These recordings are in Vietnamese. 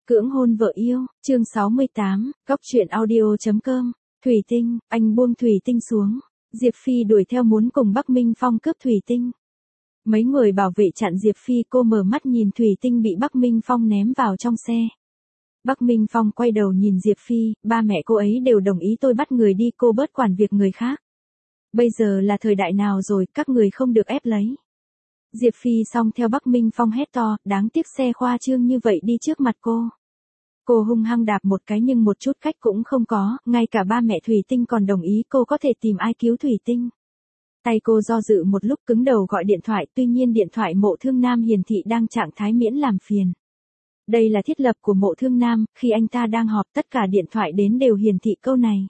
Cưỡng hôn vợ yêu, chương 68, góc truyện audio.com, Thủy Tinh, anh buông Thủy Tinh xuống. Diệp Phi đuổi theo muốn cùng Bắc Minh Phong cướp Thủy Tinh. Mấy người bảo vệ chặn Diệp Phi, cô mở mắt nhìn Thủy Tinh bị Bắc Minh Phong ném vào trong xe. Bắc Minh Phong quay đầu nhìn Diệp Phi, ba mẹ cô ấy đều đồng ý tôi bắt người đi, cô bớt quản việc người khác. Bây giờ là thời đại nào rồi, các người không được ép lấy. Diệp Phi song theo Bắc Minh Phong hét to, đáng tiếc xe khoa trương như vậy đi trước mặt cô. Cô hung hăng đạp một cái nhưng một chút cách cũng không có, ngay cả ba mẹ Thủy Tinh còn đồng ý cô có thể tìm ai cứu Thủy Tinh. Tay cô do dự một lúc cứng đầu gọi điện thoại, tuy nhiên điện thoại Mộ Thương Nam hiển thị đang trạng thái miễn làm phiền. Đây là thiết lập của Mộ Thương Nam, khi anh ta đang họp tất cả điện thoại đến đều hiển thị câu này.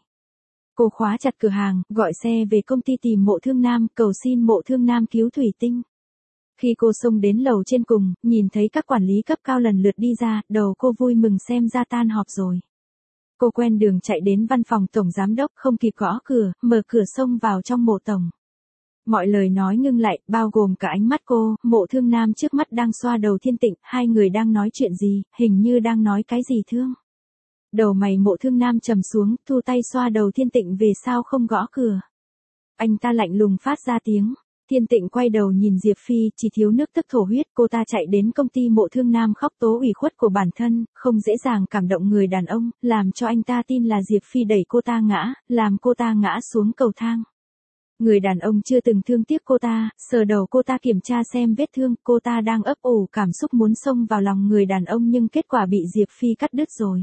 Cô khóa chặt cửa hàng, gọi xe về công ty tìm Mộ Thương Nam, cầu xin Mộ Thương Nam cứu Thủy Tinh. Khi cô xông đến lầu trên cùng, nhìn thấy các quản lý cấp cao lần lượt đi ra, đầu cô vui mừng xem ra tan họp rồi. Cô quen đường chạy đến văn phòng tổng giám đốc, không kịp gõ cửa, mở cửa xông vào trong Mộ tổng. Mọi lời nói ngưng lại, bao gồm cả ánh mắt cô. Mộ Thương Nam trước mắt đang xoa đầu Thiên Tịnh, hai người đang nói chuyện gì, hình như đang nói cái gì thương. Đầu mày Mộ Thương Nam trầm xuống, thu tay xoa đầu Thiên Tịnh, về sao không gõ cửa. Anh ta lạnh lùng phát ra tiếng. Thiên Tịnh quay đầu nhìn Diệp Phi, chỉ thiếu nước tức thổ huyết, cô ta chạy đến công ty Mộ Thương Nam khóc tố ủy khuất của bản thân, không dễ dàng cảm động người đàn ông, làm cho anh ta tin là Diệp Phi đẩy cô ta ngã, làm cô ta ngã xuống cầu thang. Người đàn ông chưa từng thương tiếc cô ta, sờ đầu cô ta kiểm tra xem vết thương, cô ta đang ấp ủ cảm xúc muốn xông vào lòng người đàn ông nhưng kết quả bị Diệp Phi cắt đứt rồi.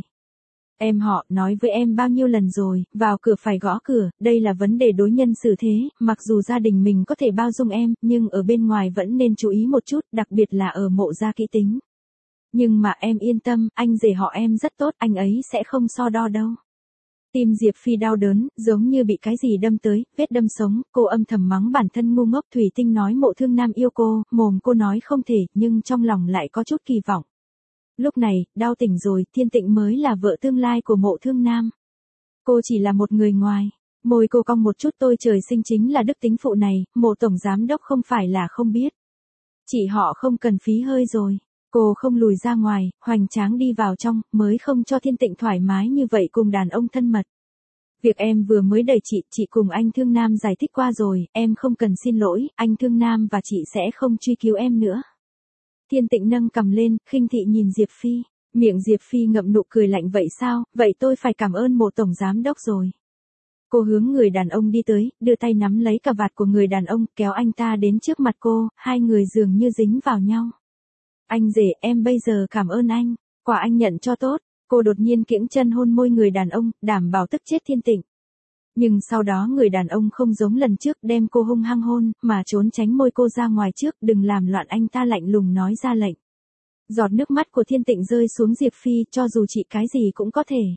Em họ nói với em bao nhiêu lần rồi, vào cửa phải gõ cửa, đây là vấn đề đối nhân xử thế, mặc dù gia đình mình có thể bao dung em, nhưng ở bên ngoài vẫn nên chú ý một chút, đặc biệt là ở Mộ gia kỹ tính. Nhưng mà em yên tâm, anh rể họ em rất tốt, anh ấy sẽ không so đo đâu. Tim Diệp Phi đau đớn, giống như bị cái gì đâm tới, vết đâm sống, cô âm thầm mắng bản thân ngu ngốc. Thủy Tinh nói Mộ Thương Nam yêu cô, mồm cô nói không thể, nhưng trong lòng lại có chút kỳ vọng. Lúc này, đau tỉnh rồi, Thiên Tịnh mới là vợ tương lai của Mộ Thương Nam. Cô chỉ là một người ngoài. Môi cô cong một chút, tôi trời sinh chính là đức tính phụ này, Mộ tổng giám đốc không phải là không biết. Chị họ không cần phí hơi rồi. Cô không lùi ra ngoài, hoành tráng đi vào trong, mới không cho Thiên Tịnh thoải mái như vậy cùng đàn ông thân mật. Việc em vừa mới đẩy chị cùng anh Thương Nam giải thích qua rồi, em không cần xin lỗi, anh Thương Nam và chị sẽ không truy cứu em nữa. Thiên Tịnh nâng cằm lên, khinh thị nhìn Diệp Phi, miệng Diệp Phi ngậm nụ cười lạnh, vậy sao, vậy tôi phải cảm ơn Mộ tổng giám đốc rồi. Cô hướng người đàn ông đi tới, đưa tay nắm lấy cà vạt của người đàn ông, kéo anh ta đến trước mặt cô, hai người dường như dính vào nhau. Anh rể, em bây giờ cảm ơn anh, quả anh nhận cho tốt. Cô đột nhiên kiễng chân hôn môi người đàn ông, đảm bảo tức chết Thiên Tịnh. Nhưng sau đó người đàn ông không giống lần trước đem cô hung hăng hôn, mà trốn tránh môi cô ra ngoài trước, đừng làm loạn, anh ta lạnh lùng nói ra lệnh. Giọt nước mắt của Thiên Tịnh rơi xuống Diệp Phi, cho dù chị cái gì cũng có thể.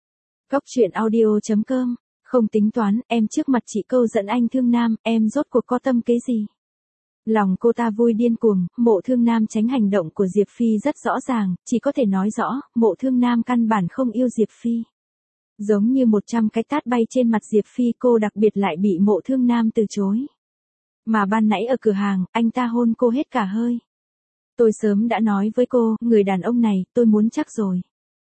Góc truyện audio.com, không tính toán, em trước mặt chị câu dẫn anh Thương Nam, em rốt cuộc có tâm kế gì? Lòng cô ta vui điên cuồng, Mộ Thương Nam tránh hành động của Diệp Phi rất rõ ràng, chỉ có thể nói rõ, Mộ Thương Nam căn bản không yêu Diệp Phi. Giống như 100 cái tát bay trên mặt Diệp Phi, cô đặc biệt lại bị Mộ Thương Nam từ chối. Mà ban nãy ở cửa hàng, anh ta hôn cô hết cả hơi. Tôi sớm đã nói với cô, người đàn ông này, tôi muốn chắc rồi.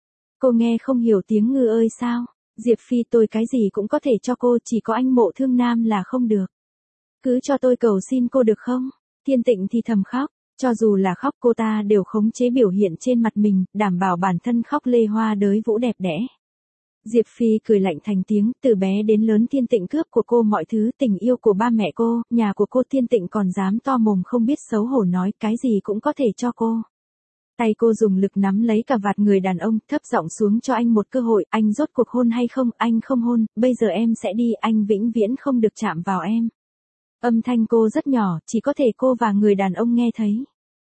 Cô nghe không hiểu tiếng ngư ơi sao? Diệp Phi, tôi cái gì cũng có thể cho cô, chỉ có anh Mộ Thương Nam là không được. Cứ cho tôi cầu xin cô được không? Thiên Tịnh thì thầm khóc, cho dù là khóc cô ta đều khống chế biểu hiện trên mặt mình, đảm bảo bản thân khóc lê hoa đới vũ đẹp đẽ. Diệp Phi cười lạnh thành tiếng, từ bé đến lớn Thiên Tịnh cướp của cô mọi thứ, tình yêu của ba mẹ cô, nhà của cô. Thiên Tịnh còn dám to mồm không biết xấu hổ nói cái gì cũng có thể cho cô. Tay cô dùng lực nắm lấy cà vạt người đàn ông, thấp giọng xuống, cho anh một cơ hội, anh rốt cuộc hôn hay không, anh không hôn, bây giờ em sẽ đi, anh vĩnh viễn không được chạm vào em. Âm thanh cô rất nhỏ, chỉ có thể cô và người đàn ông nghe thấy.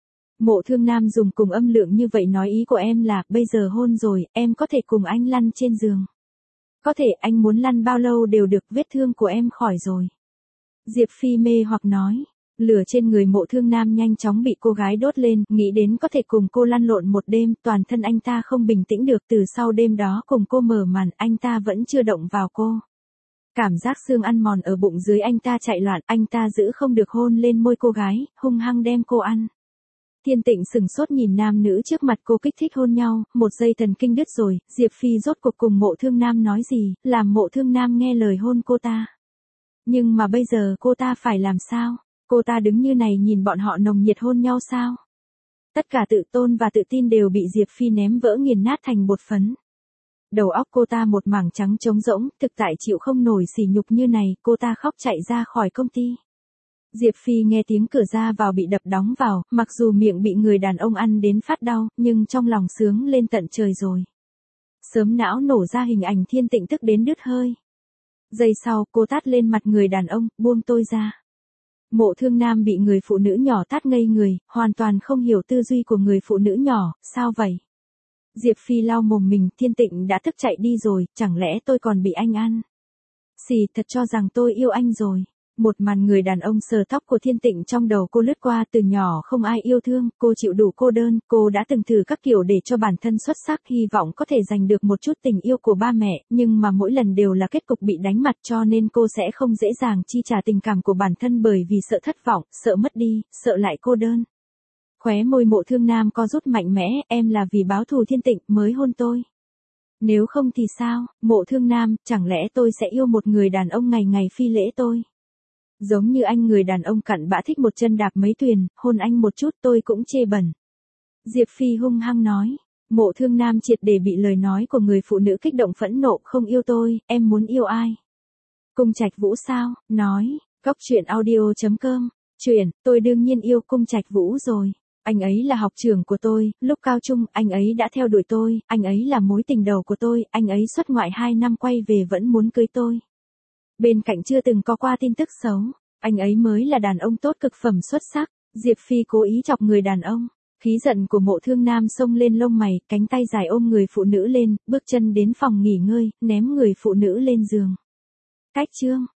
Mộ Thương Nam dùng cùng âm lượng như vậy nói, ý của em là, bây giờ hôn rồi, em có thể cùng anh lăn trên giường. Có thể, anh muốn lăn bao lâu đều được, vết thương của em khỏi rồi. Diệp Phi mê hoặc nói, lửa trên người Mộ Thương Nam nhanh chóng bị cô gái đốt lên, nghĩ đến có thể cùng cô lăn lộn một đêm, toàn thân anh ta không bình tĩnh được. Từ sau đêm đó cùng cô mở màn, anh ta vẫn chưa động vào cô. Cảm giác xương ăn mòn ở bụng dưới anh ta chạy loạn, anh ta giữ không được hôn lên môi cô gái, hung hăng đem cô ăn. Thiên Tịnh sừng sốt nhìn nam nữ trước mặt cô kích thích hôn nhau, một giây thần kinh đứt rồi, Diệp Phi rốt cuộc cùng Mộ Thương Nam nói gì, làm Mộ Thương Nam nghe lời hôn cô ta. Nhưng mà bây giờ cô ta phải làm sao? Cô ta đứng như này nhìn bọn họ nồng nhiệt hôn nhau sao? Tất cả tự tôn và tự tin đều bị Diệp Phi ném vỡ nghiền nát thành bột phấn. Đầu óc cô ta một mảng trắng trống rỗng, thực tại chịu không nổi sỉ nhục như này, cô ta khóc chạy ra khỏi công ty. Diệp Phi nghe tiếng cửa ra vào bị đập đóng vào, mặc dù miệng bị người đàn ông ăn đến phát đau, nhưng trong lòng sướng lên tận trời rồi. Sớm não nổ ra hình ảnh Thiên Tịnh tức đến đứt hơi. Giây sau, cô tát lên mặt người đàn ông, buông tôi ra. Mộ Thương Nam bị người phụ nữ nhỏ tát ngây người, hoàn toàn không hiểu tư duy của người phụ nữ nhỏ, sao vậy? Diệp Phi lau mồm mình, Thiên Tịnh đã thức chạy đi rồi, chẳng lẽ tôi còn bị anh ăn? Xì, thật cho rằng tôi yêu anh rồi. Một màn người đàn ông sờ tóc của Thiên Tịnh trong đầu cô lướt qua, từ nhỏ không ai yêu thương, cô chịu đủ cô đơn, cô đã từng thử các kiểu để cho bản thân xuất sắc, hy vọng có thể giành được một chút tình yêu của ba mẹ, nhưng mà mỗi lần đều là kết cục bị đánh mặt, cho nên cô sẽ không dễ dàng chi trả tình cảm của bản thân bởi vì sợ thất vọng, sợ mất đi, sợ lại cô đơn. Khóe môi Mộ Thương Nam co rút mạnh mẽ, em là vì báo thù Thiên Tịnh mới hôn tôi. Nếu không thì sao, Mộ Thương Nam, chẳng lẽ tôi sẽ yêu một người đàn ông ngày ngày phi lễ tôi? Giống như anh người đàn ông cặn bã thích một chân đạp mấy thuyền, hôn anh một chút tôi cũng chê bẩn. Diệp Phi hung hăng nói. Mộ Thương Nam triệt để bị lời nói của người phụ nữ kích động phẫn nộ, không yêu tôi, em muốn yêu ai? Cung Trạch Vũ sao? Nói, coctruyện.audio.com. Chuyện, tôi đương nhiên yêu Cung Trạch Vũ rồi. Anh ấy là học trưởng của tôi, lúc cao trung, anh ấy đã theo đuổi tôi, anh ấy là mối tình đầu của tôi, anh ấy xuất ngoại 2 năm quay về vẫn muốn cưới tôi. Bên cạnh chưa từng có qua tin tức xấu, anh ấy mới là đàn ông tốt cực phẩm xuất sắc. Diệp Phi cố ý chọc người đàn ông. Khí giận của Mộ Thương Nam xông lên lông mày, cánh tay dài ôm người phụ nữ lên, bước chân đến phòng nghỉ ngơi, ném người phụ nữ lên giường. Cách chương